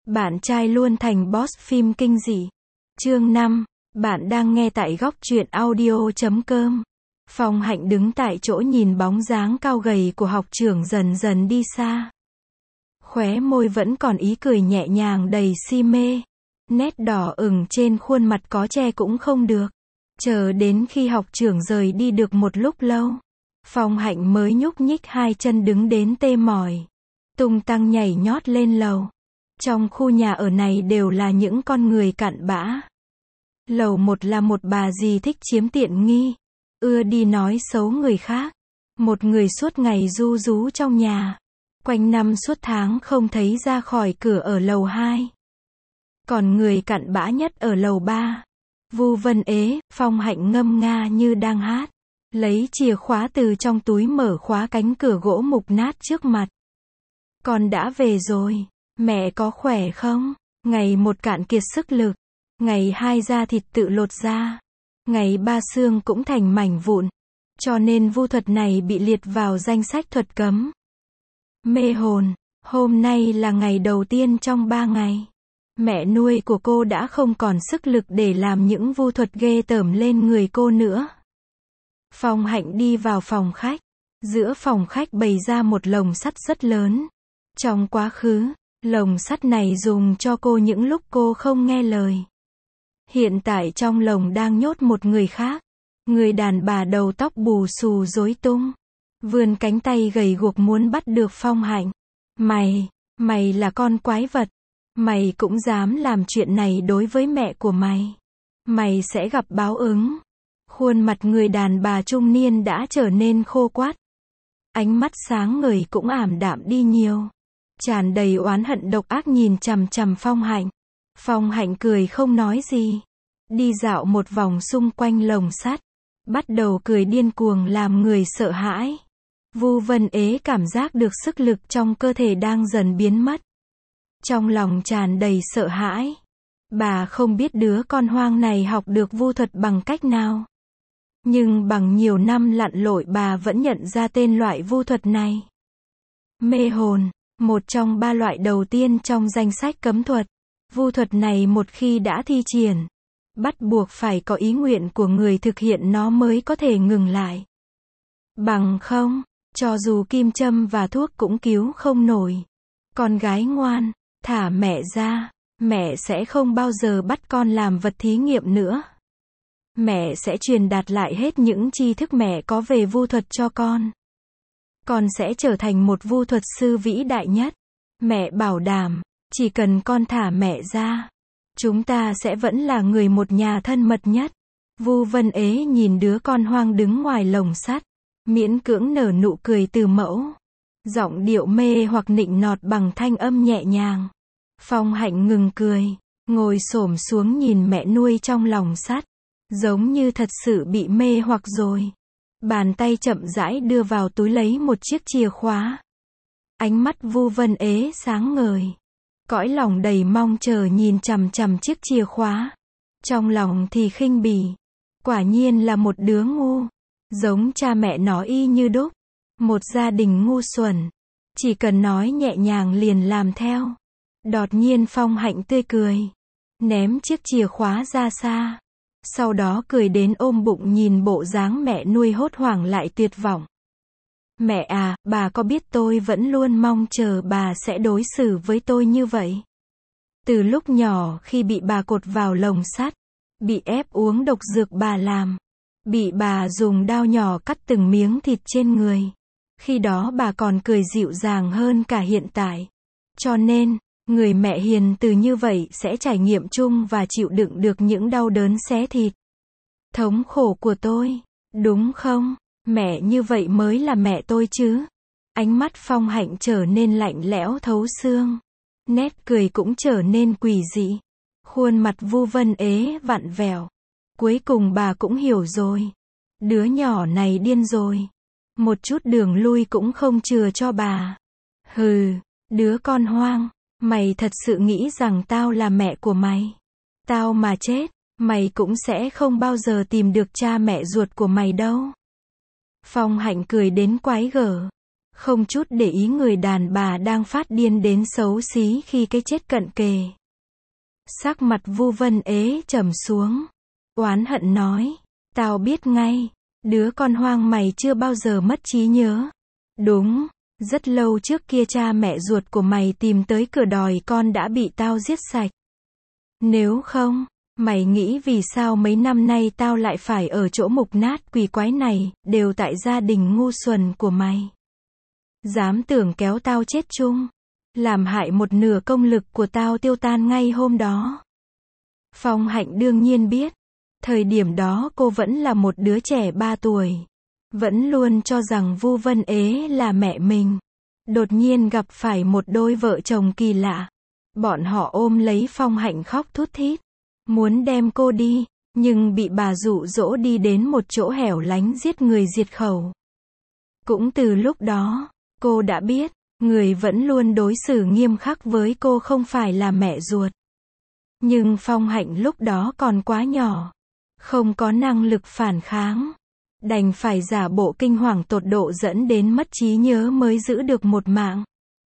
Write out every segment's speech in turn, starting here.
Bạn trai luôn thành boss phim kinh dị. Chương 5. Bạn đang nghe tại góc truyện audio.com. Phong Hạnh đứng tại chỗ nhìn bóng dáng cao gầy của học trưởng dần dần đi xa. Khóe môi vẫn còn ý cười nhẹ nhàng đầy si mê. Nét đỏ ửng trên khuôn mặt có che cũng không được. Chờ đến khi học trưởng rời đi được một lúc lâu, Phong Hạnh mới nhúc nhích hai chân đứng đến tê mỏi, tung tăng nhảy nhót lên lầu. Trong khu nhà ở này đều là những con người cặn bã. Lầu một là một bà dì thích chiếm tiện nghi, ưa đi nói xấu người khác. Một người suốt ngày ru rú trong nhà, quanh năm suốt tháng không thấy ra khỏi cửa ở lầu 2. Còn người cặn bã nhất ở lầu 3. Vu Vân Ế. Phong Hạnh ngâm nga như đang hát, lấy chìa khóa từ trong túi mở khóa cánh cửa gỗ mục nát trước mặt. Con đã về rồi. Mẹ có khỏe không? Ngày 1 cạn kiệt sức lực. Ngày 2 da thịt tự lột ra. Ngày 3 xương cũng thành mảnh vụn. Cho nên vu thuật này bị liệt vào danh sách thuật cấm. Mê hồn. Hôm nay là ngày đầu tiên trong 3 ngày. Mẹ nuôi của cô đã không còn sức lực để làm những vu thuật ghê tởm lên người cô nữa. Phong Hạnh đi vào phòng khách. Giữa phòng khách bày ra một lồng sắt rất lớn. Trong quá khứ, lồng sắt này dùng cho cô những lúc cô không nghe lời. Hiện tại trong lồng đang nhốt một người khác. Người đàn bà đầu tóc bù xù rối tung, vươn cánh tay gầy guộc muốn bắt được Phong Hạnh. Mày là con quái vật. Mày cũng dám làm chuyện này đối với mẹ của mày. Mày sẽ gặp báo ứng. Khuôn mặt người đàn bà trung niên đã trở nên khô quắt. Ánh mắt sáng ngời cũng ảm đạm đi nhiều. Tràn đầy oán hận độc ác nhìn chằm chằm Phong Hạnh. Phong Hạnh cười không nói gì. Đi dạo một vòng xung quanh lồng sắt. Bắt đầu cười điên cuồng làm người sợ hãi. Vu Vân Ế cảm giác được sức lực trong cơ thể đang dần biến mất. Trong lòng tràn đầy sợ hãi. Bà không biết đứa con hoang này học được vu thuật bằng cách nào. Nhưng bằng nhiều năm lặn lội bà vẫn nhận ra tên loại vu thuật này. Mê hồn. Một trong 3 loại đầu tiên trong danh sách cấm thuật. Vu thuật này một khi đã thi triển, bắt buộc phải có ý nguyện của người thực hiện nó mới có thể ngừng lại. Bằng không, cho dù kim châm và thuốc cũng cứu không nổi. Con gái ngoan, thả mẹ ra. Mẹ sẽ không bao giờ bắt con làm vật thí nghiệm nữa. Mẹ sẽ truyền đạt lại hết những tri thức mẹ có về vu thuật cho con. Con sẽ trở thành một vu thuật sư vĩ đại nhất. Mẹ bảo đảm, chỉ cần con thả mẹ ra, chúng ta sẽ vẫn là người một nhà thân mật nhất. Vu Vân Ế nhìn đứa con hoang đứng ngoài lồng sắt, miễn cưỡng nở nụ cười từ mẫu. Giọng điệu mê hoặc nịnh nọt bằng thanh âm nhẹ nhàng. Phong Hạnh ngừng cười, ngồi xổm xuống nhìn mẹ nuôi trong lòng sắt, giống như thật sự bị mê hoặc rồi. Bàn tay chậm rãi đưa vào túi lấy một chiếc chìa khóa. Ánh mắt Vu Vân Ế sáng ngời. Cõi lòng đầy mong chờ nhìn chằm chằm chiếc chìa khóa. Trong lòng thì khinh bỉ. Quả nhiên là một đứa ngu. Giống cha mẹ nó y như đúc. Một gia đình ngu xuẩn. Chỉ cần nói nhẹ nhàng liền làm theo. Đột nhiên Phong Hạnh tươi cười. Ném chiếc chìa khóa ra xa. Sau đó cười đến ôm bụng nhìn bộ dáng mẹ nuôi hốt hoảng lại tuyệt vọng. Mẹ à, bà có biết tôi vẫn luôn mong chờ bà sẽ đối xử với tôi như vậy. Từ lúc nhỏ khi bị bà cột vào lồng sắt, bị ép uống độc dược bà làm, bị bà dùng dao nhỏ cắt từng miếng thịt trên người. Khi đó bà còn cười dịu dàng hơn cả hiện tại. Cho nên, người mẹ hiền từ như vậy sẽ trải nghiệm chung và chịu đựng được những đau đớn xé thịt. Thống khổ của tôi, đúng không? Mẹ như vậy mới là mẹ tôi chứ. Ánh mắt Phong Hạnh trở nên lạnh lẽo thấu xương. Nét cười cũng trở nên quỷ dị. Khuôn mặt Vu Vân Ế vặn vẹo. Cuối cùng bà cũng hiểu rồi. Đứa nhỏ này điên rồi. Một chút đường lui cũng không chừa cho bà. Hừ, đứa con hoang. Mày thật sự nghĩ rằng tao là mẹ của mày. Tao mà chết, mày cũng sẽ không bao giờ tìm được cha mẹ ruột của mày đâu. Phong Hạnh cười đến quái gở. không chút để ý người đàn bà đang phát điên đến xấu xí khi cái chết cận kề. Sắc mặt Vu Vân Ế trầm xuống, oán hận nói, tao biết ngay, đứa con hoang mày chưa bao giờ mất trí nhớ. Đúng, rất lâu trước kia cha mẹ ruột của mày tìm tới cửa đòi con đã bị tao giết sạch. Nếu không, mày nghĩ vì sao mấy năm nay tao lại phải ở chỗ mục nát quỷ quái này, đều tại gia đình ngu xuẩn của mày. Dám tưởng kéo tao chết chung, làm hại một nửa công lực của tao tiêu tan ngay hôm đó. Phong Hạnh đương nhiên biết, thời điểm đó cô vẫn là một đứa trẻ 3 tuổi, vẫn luôn cho rằng Vu Vân Ế là mẹ mình. Đột nhiên gặp phải một đôi vợ chồng kỳ lạ. Bọn họ ôm lấy Phong Hạnh khóc thút thít, muốn đem cô đi, nhưng bị bà dụ dỗ đi đến một chỗ hẻo lánh giết người diệt khẩu. Cũng từ lúc đó, cô đã biết, người vẫn luôn đối xử nghiêm khắc với cô không phải là mẹ ruột. Nhưng Phong Hạnh lúc đó còn quá nhỏ, không có năng lực phản kháng, đành phải giả bộ kinh hoàng tột độ dẫn đến mất trí nhớ mới giữ được một mạng.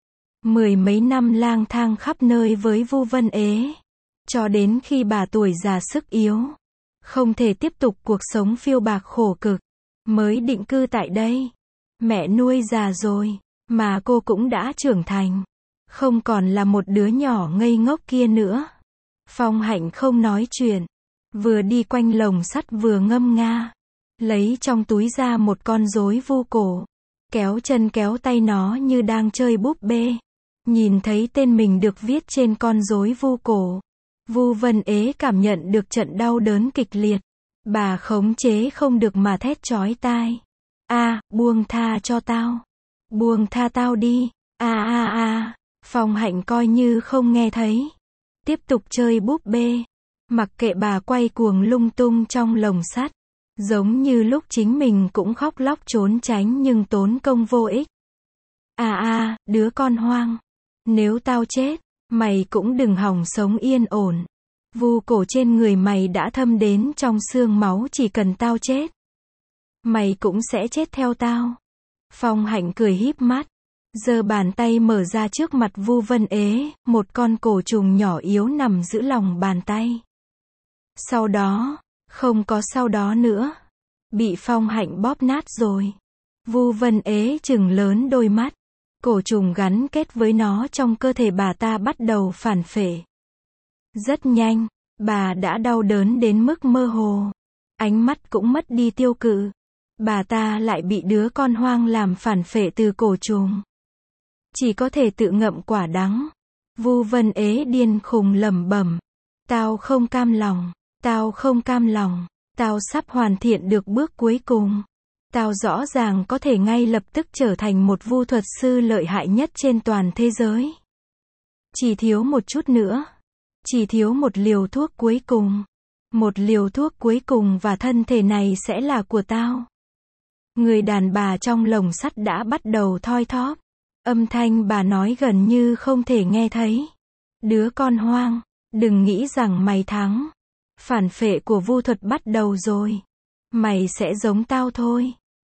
10 mấy năm lang thang khắp nơi với Vu Vân Ế, cho đến khi bà tuổi già sức yếu, không thể tiếp tục cuộc sống phiêu bạc khổ cực, mới định cư tại đây. Mẹ nuôi già rồi, mà cô cũng đã trưởng thành, không còn là một đứa nhỏ ngây ngốc kia nữa. Phong Hạnh không nói chuyện, vừa đi quanh lồng sắt vừa ngâm nga, lấy trong túi ra một con rối vu cổ, kéo chân kéo tay nó như đang chơi búp bê. Nhìn thấy tên mình được viết trên con rối vu cổ, Vu Vân Ế cảm nhận được trận đau đớn kịch liệt. Bà khống chế không được mà thét chói tai. Buông tha cho tao. Buông tha tao đi. Phong Hạnh coi như không nghe thấy. Tiếp tục chơi búp bê. Mặc kệ bà quay cuồng lung tung trong lồng sắt. Giống như lúc chính mình cũng khóc lóc trốn tránh nhưng tốn công vô ích. Đứa con hoang. Nếu tao chết, mày cũng đừng hòng sống yên ổn. Vu cổ trên người mày đã thâm đến trong xương máu, chỉ cần tao chết, mày cũng sẽ chết theo tao. Phong Hạnh cười híp mắt, giơ bàn tay mở ra trước mặt Vu Vân Ế, một con cổ trùng nhỏ yếu nằm giữa lòng bàn tay. Sau đó, không có sau đó nữa. Bị Phong Hạnh bóp nát rồi. Vu Vân Ế trừng lớn đôi mắt. Cổ trùng gắn kết với nó trong cơ thể bà ta bắt đầu phản phệ. Rất nhanh, bà đã đau đớn đến mức mơ hồ. Ánh mắt cũng mất đi tiêu cự. Bà ta lại bị đứa con hoang làm phản phệ từ cổ trùng. Chỉ có thể tự ngậm quả đắng. Vu Vân Ế điên khùng lẩm bẩm. Tao không cam lòng. Tao không cam lòng. Tao sắp hoàn thiện được bước cuối cùng. Tao rõ ràng có thể ngay lập tức trở thành một vu thuật sư lợi hại nhất trên toàn thế giới. Chỉ thiếu một chút nữa. Chỉ thiếu một liều thuốc cuối cùng. Một liều thuốc cuối cùng và thân thể này sẽ là của tao. Người đàn bà trong lồng sắt đã bắt đầu thoi thóp. Âm thanh bà nói gần như không thể nghe thấy. Đứa con hoang, đừng nghĩ rằng mày thắng. Phản phệ của vu thuật bắt đầu rồi. Mày sẽ giống tao thôi.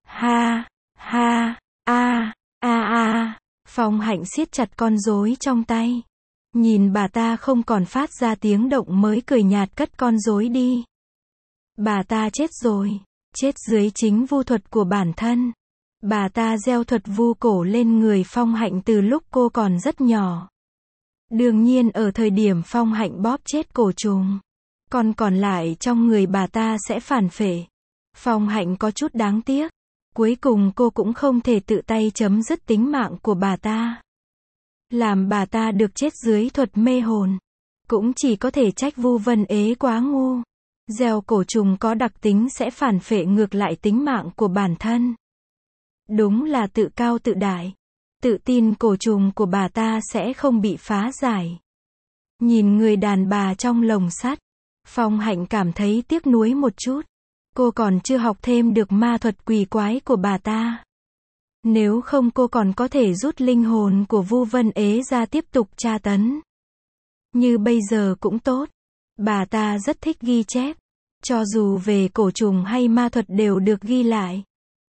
Phong Hạnh siết chặt con rối trong tay. Nhìn bà ta không còn phát ra tiếng động mới cười nhạt cất con rối đi. Bà ta chết rồi. Chết dưới chính vu thuật của bản thân. Bà ta gieo thuật vu cổ lên người Phong Hạnh từ lúc cô còn rất nhỏ. Đương nhiên ở thời điểm Phong Hạnh bóp chết cổ trùng, còn lại trong người bà ta sẽ phản phệ. Phong Hạnh có chút đáng tiếc. Cuối cùng cô cũng không thể tự tay chấm dứt tính mạng của bà ta. Làm bà ta được chết dưới thuật mê hồn. Cũng chỉ có thể trách Vu Vân Ế quá ngu. Gieo cổ trùng có đặc tính sẽ phản phệ ngược lại tính mạng của bản thân. Đúng là tự cao tự đại. Tự tin cổ trùng của bà ta sẽ không bị phá giải. Nhìn người đàn bà trong lồng sắt, Phong Hạnh cảm thấy tiếc nuối một chút. Cô còn chưa học thêm được ma thuật quỷ quái của bà ta. Nếu không cô còn có thể rút linh hồn của Vu Vân Ế ra tiếp tục tra tấn. Như bây giờ cũng tốt. Bà ta rất thích ghi chép. Cho dù về cổ trùng hay ma thuật đều được ghi lại.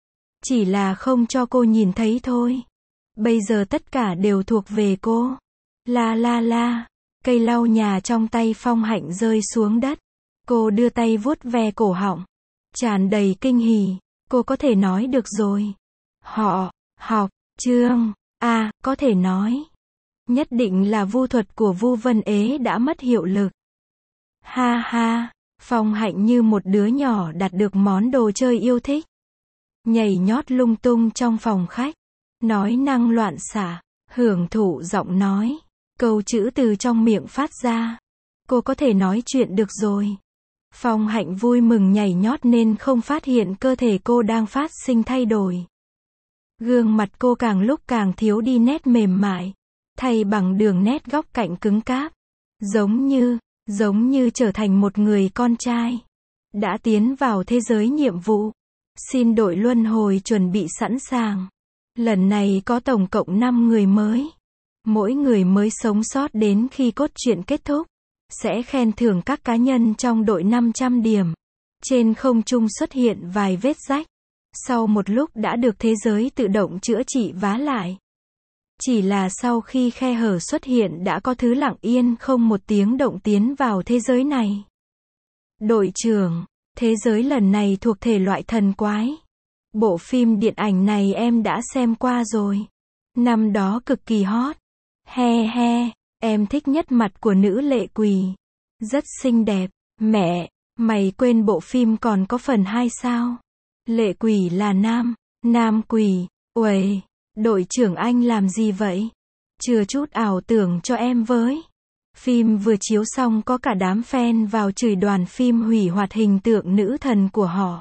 Chỉ là không cho cô nhìn thấy thôi. Bây giờ tất cả đều thuộc về cô. La la la. Cây lau nhà trong tay Phong Hạnh rơi xuống đất. Cô đưa tay vuốt ve cổ họng. Tràn đầy kinh hỉ. Cô có thể nói được rồi. Họ, học, chương, có thể nói. Nhất định là vu thuật của Vu Vân Ế đã mất hiệu lực. Ha ha, Phong Hạnh như một đứa nhỏ đạt được món đồ chơi yêu thích. Nhảy nhót lung tung trong phòng khách. Nói năng loạn xạ, hưởng thụ giọng nói. Câu chữ từ trong miệng phát ra. Cô có thể nói chuyện được rồi. Phong Hạnh vui mừng nhảy nhót nên không phát hiện cơ thể cô đang phát sinh thay đổi. Gương mặt cô càng lúc càng thiếu đi nét mềm mại, thay bằng đường nét góc cạnh cứng cáp. Giống như trở thành một người con trai. Đã tiến vào thế giới nhiệm vụ. Xin đội luân hồi chuẩn bị sẵn sàng. Lần này có tổng cộng 5 người mới. Mỗi người mới sống sót đến khi cốt truyện kết thúc sẽ khen thưởng các cá nhân trong đội 500 điểm. Trên không trung xuất hiện vài vết rách. Sau một lúc đã được thế giới tự động chữa trị vá lại. Chỉ là sau khi khe hở xuất hiện đã có thứ lặng yên không một tiếng động tiến vào thế giới này. Đội trưởng, thế giới lần này thuộc thể loại thần quái. Bộ phim điện ảnh này em đã xem qua rồi. Năm đó cực kỳ hot. He he, em thích nhất mặt của nữ lệ quỷ. Rất xinh đẹp. Mẹ, mày quên bộ phim còn có phần 2 sao? Lệ quỷ là nam quỷ. Uầy, đội trưởng anh làm gì vậy? Chừa chút ảo tưởng cho em với. Phim vừa chiếu xong có cả đám fan vào chửi đoàn phim hủy hoại hình tượng nữ thần của họ.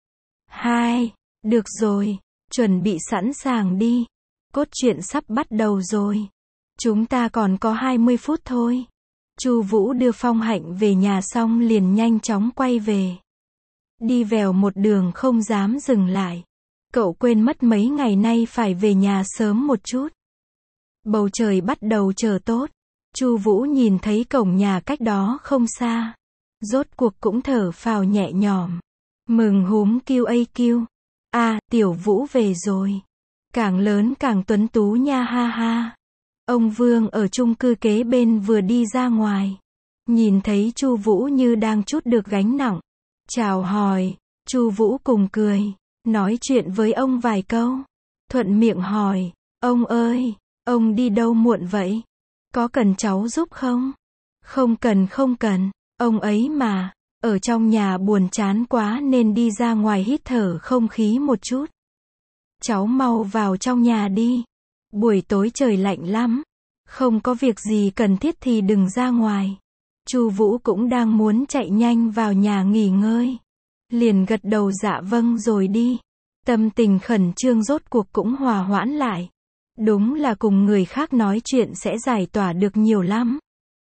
Được rồi, chuẩn bị sẵn sàng đi. Cốt truyện sắp bắt đầu rồi. Chúng ta còn có 20 phút thôi. Chu Vũ đưa Phong Hạnh về nhà xong liền nhanh chóng quay về. Đi vèo một đường không dám dừng lại. Cậu quên mất mấy ngày nay phải về nhà sớm một chút. Bầu trời bắt đầu trở tốt. Chu Vũ nhìn thấy cổng nhà cách đó không xa. Rốt cuộc cũng thở phào nhẹ nhõm. Mừng húm QAQ. Tiểu Vũ về rồi. Càng lớn càng tuấn tú nha ha ha. Ông Vương ở chung cư kế bên vừa đi ra ngoài. Nhìn thấy Chu Vũ như đang trút được gánh nặng. Chào hỏi. Chu Vũ cùng cười. Nói chuyện với ông vài câu. Thuận miệng hỏi. Ông ơi, ông đi đâu muộn vậy? Có cần cháu giúp không? Không cần. Ông ấy mà. Ở trong nhà buồn chán quá nên đi ra ngoài hít thở không khí một chút. Cháu mau vào trong nhà đi. Buổi tối trời lạnh lắm. Không có việc gì cần thiết thì đừng ra ngoài. Chu Vũ cũng đang muốn chạy nhanh vào nhà nghỉ ngơi. Liền gật đầu dạ vâng rồi đi. Tâm tình khẩn trương rốt cuộc cũng hòa hoãn lại. Đúng là cùng người khác nói chuyện sẽ giải tỏa được nhiều lắm.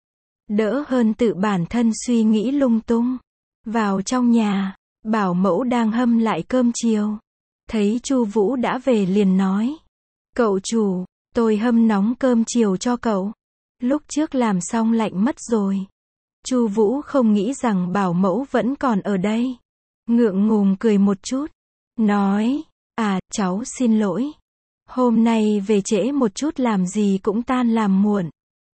Đỡ hơn tự bản thân suy nghĩ lung tung. Vào trong nhà, bảo mẫu đang hâm lại cơm chiều. Thấy Chu Vũ đã về liền nói. Cậu chủ, tôi hâm nóng cơm chiều cho cậu. Lúc trước làm xong lạnh mất rồi. Chu Vũ không nghĩ rằng bảo mẫu vẫn còn ở đây. Ngượng ngùng cười một chút. Nói, cháu xin lỗi. Hôm nay về trễ một chút làm gì cũng tan làm muộn.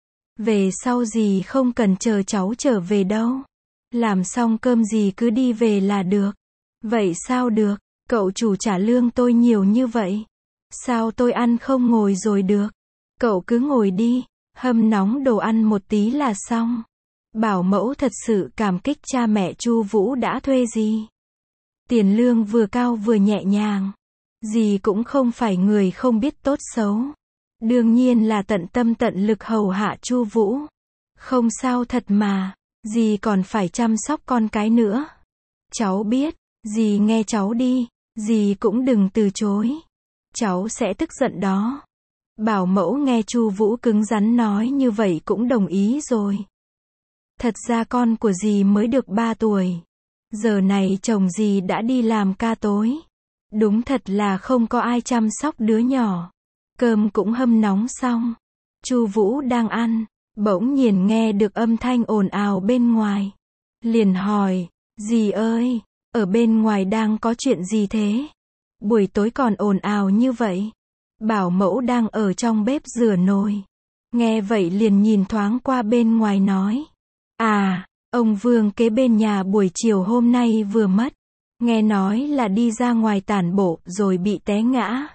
Về sau gì không cần chờ cháu trở về đâu. Làm xong cơm gì cứ đi về là được. Vậy sao được, cậu chủ trả lương tôi nhiều như vậy. Sao tôi ăn không ngồi rồi được. Cậu cứ ngồi đi, hâm nóng đồ ăn một tí là xong. Bảo mẫu thật sự cảm kích cha mẹ Chu Vũ đã thuê dì. Tiền lương vừa cao vừa nhẹ nhàng. Dì cũng không phải người không biết tốt xấu. Đương nhiên là tận tâm tận lực hầu hạ Chu Vũ. Không sao thật mà, dì còn phải chăm sóc con cái nữa. Cháu biết, dì nghe cháu đi, dì cũng đừng từ chối. Cháu sẽ tức giận đó. Bảo mẫu nghe Chu Vũ cứng rắn nói như vậy cũng đồng ý rồi. Thật ra con của dì mới được 3 tuổi. Giờ này chồng dì đã đi làm ca tối. Đúng thật là không có ai chăm sóc đứa nhỏ. Cơm cũng hâm nóng xong. Chu Vũ đang ăn, bỗng nhiên nghe được âm thanh ồn ào bên ngoài. Liền hỏi, dì ơi, ở bên ngoài đang có chuyện gì thế? Buổi tối còn ồn ào như vậy. Bảo mẫu đang ở trong bếp rửa nồi. Nghe vậy liền nhìn thoáng qua bên ngoài nói. À, ông Vương kế bên nhà buổi chiều hôm nay vừa mất. Nghe nói là đi ra ngoài tản bộ rồi bị té ngã.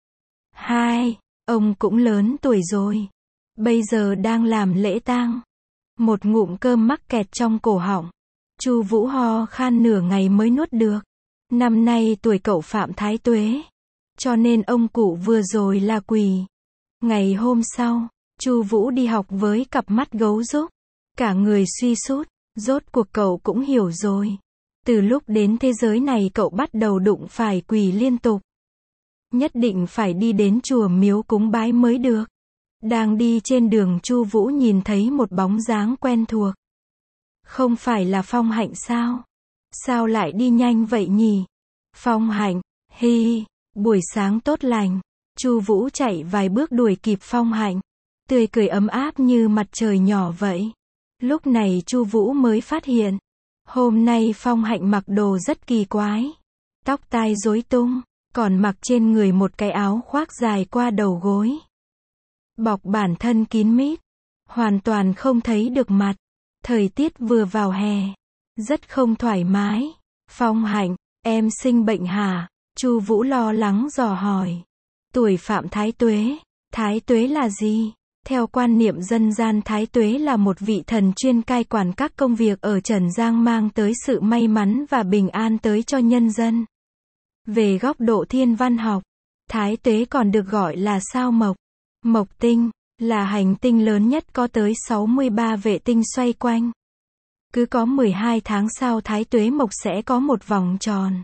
Hai, ông cũng lớn tuổi rồi. Bây giờ đang làm lễ tang. Một ngụm cơm mắc kẹt trong cổ họng. Chu Vũ ho khan nửa ngày mới nuốt được. Năm nay tuổi cậu Phạm Thái Tuế. Cho nên ông cụ vừa rồi là quỳ. Ngày hôm sau, Chu Vũ đi học với cặp mắt gấu rúc. Cả người suy sút, rốt cuộc cậu cũng hiểu rồi. Từ lúc đến thế giới này cậu bắt đầu đụng phải quỳ liên tục. Nhất định phải đi đến chùa miếu cúng bái mới được. Đang đi trên đường Chu Vũ nhìn thấy một bóng dáng quen thuộc. Không phải là Phong Hạnh sao? Sao lại đi nhanh vậy nhỉ? Phong Hạnh, hi, buổi sáng tốt lành. Chu Vũ chạy vài bước đuổi kịp Phong Hạnh. Tươi cười ấm áp như mặt trời nhỏ vậy. Lúc này Chu Vũ mới phát hiện. Hôm nay Phong Hạnh mặc đồ rất kỳ quái. Tóc tai rối tung, còn mặc trên người một cái áo khoác dài qua đầu gối. Bọc bản thân kín mít. Hoàn toàn không thấy được mặt. Thời tiết vừa vào hè. Rất không thoải mái. Phong Hạnh, em sinh bệnh hả? Chu Vũ lo lắng dò hỏi. Tuổi Phạm Thái Tuế. Thái Tuế là gì? Theo quan niệm dân gian Thái Tuế là một vị thần chuyên cai quản các công việc ở trần gian mang tới sự may mắn và bình an tới cho nhân dân. Về góc độ thiên văn học, Thái Tuế còn được gọi là sao mộc. Mộc tinh là hành tinh lớn nhất có tới 63 vệ tinh xoay quanh. Cứ có 12 tháng sau Thái Tuế mộc sẽ có một vòng tròn.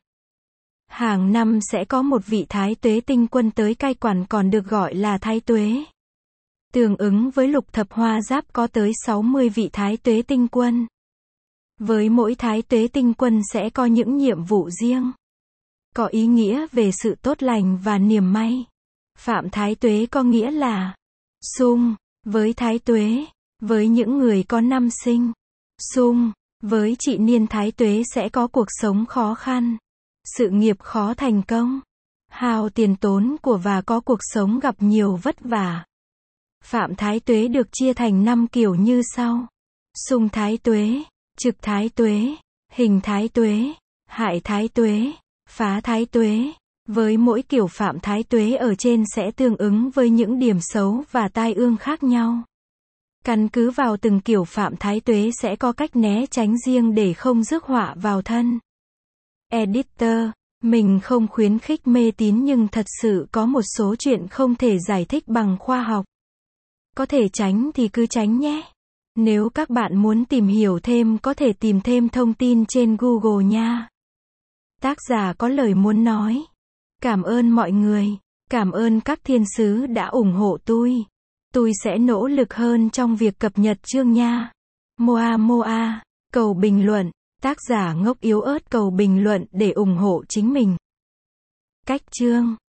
Hàng năm sẽ có một vị Thái Tuế tinh quân tới cai quản còn được gọi là Thái Tuế. Tương ứng với lục thập hoa giáp có tới 60 vị Thái Tuế tinh quân. Với mỗi Thái Tuế tinh quân sẽ có những nhiệm vụ riêng. Có ý nghĩa về sự tốt lành và niềm may. Phạm Thái Tuế có nghĩa là xung với Thái Tuế, với những người có năm sinh. Xung với chị niên Thái Tuế sẽ có cuộc sống khó khăn, sự nghiệp khó thành công, hao tiền tốn của và có cuộc sống gặp nhiều vất vả. Phạm Thái Tuế được chia thành 5 kiểu như sau. Xung Thái Tuế, Trực Thái Tuế, Hình Thái Tuế, Hại Thái Tuế, Phá Thái Tuế. Với mỗi kiểu Phạm Thái Tuế ở trên sẽ tương ứng với những điểm xấu và tai ương khác nhau. Căn cứ vào từng kiểu Phạm Thái Tuế sẽ có cách né tránh riêng để không rước họa vào thân. Editor, mình không khuyến khích mê tín nhưng thật sự có một số chuyện không thể giải thích bằng khoa học. Có thể tránh thì cứ tránh nhé. Nếu các bạn muốn tìm hiểu thêm có thể tìm thêm thông tin trên Google nha. Tác giả có lời muốn nói. Cảm ơn mọi người. Cảm ơn các thiên sứ đã ủng hộ tôi. Tôi sẽ nỗ lực hơn trong việc cập nhật chương nha. Moa Moa, cầu bình luận. Tác giả ngốc yếu ớt cầu bình luận để ủng hộ chính mình. Cách chương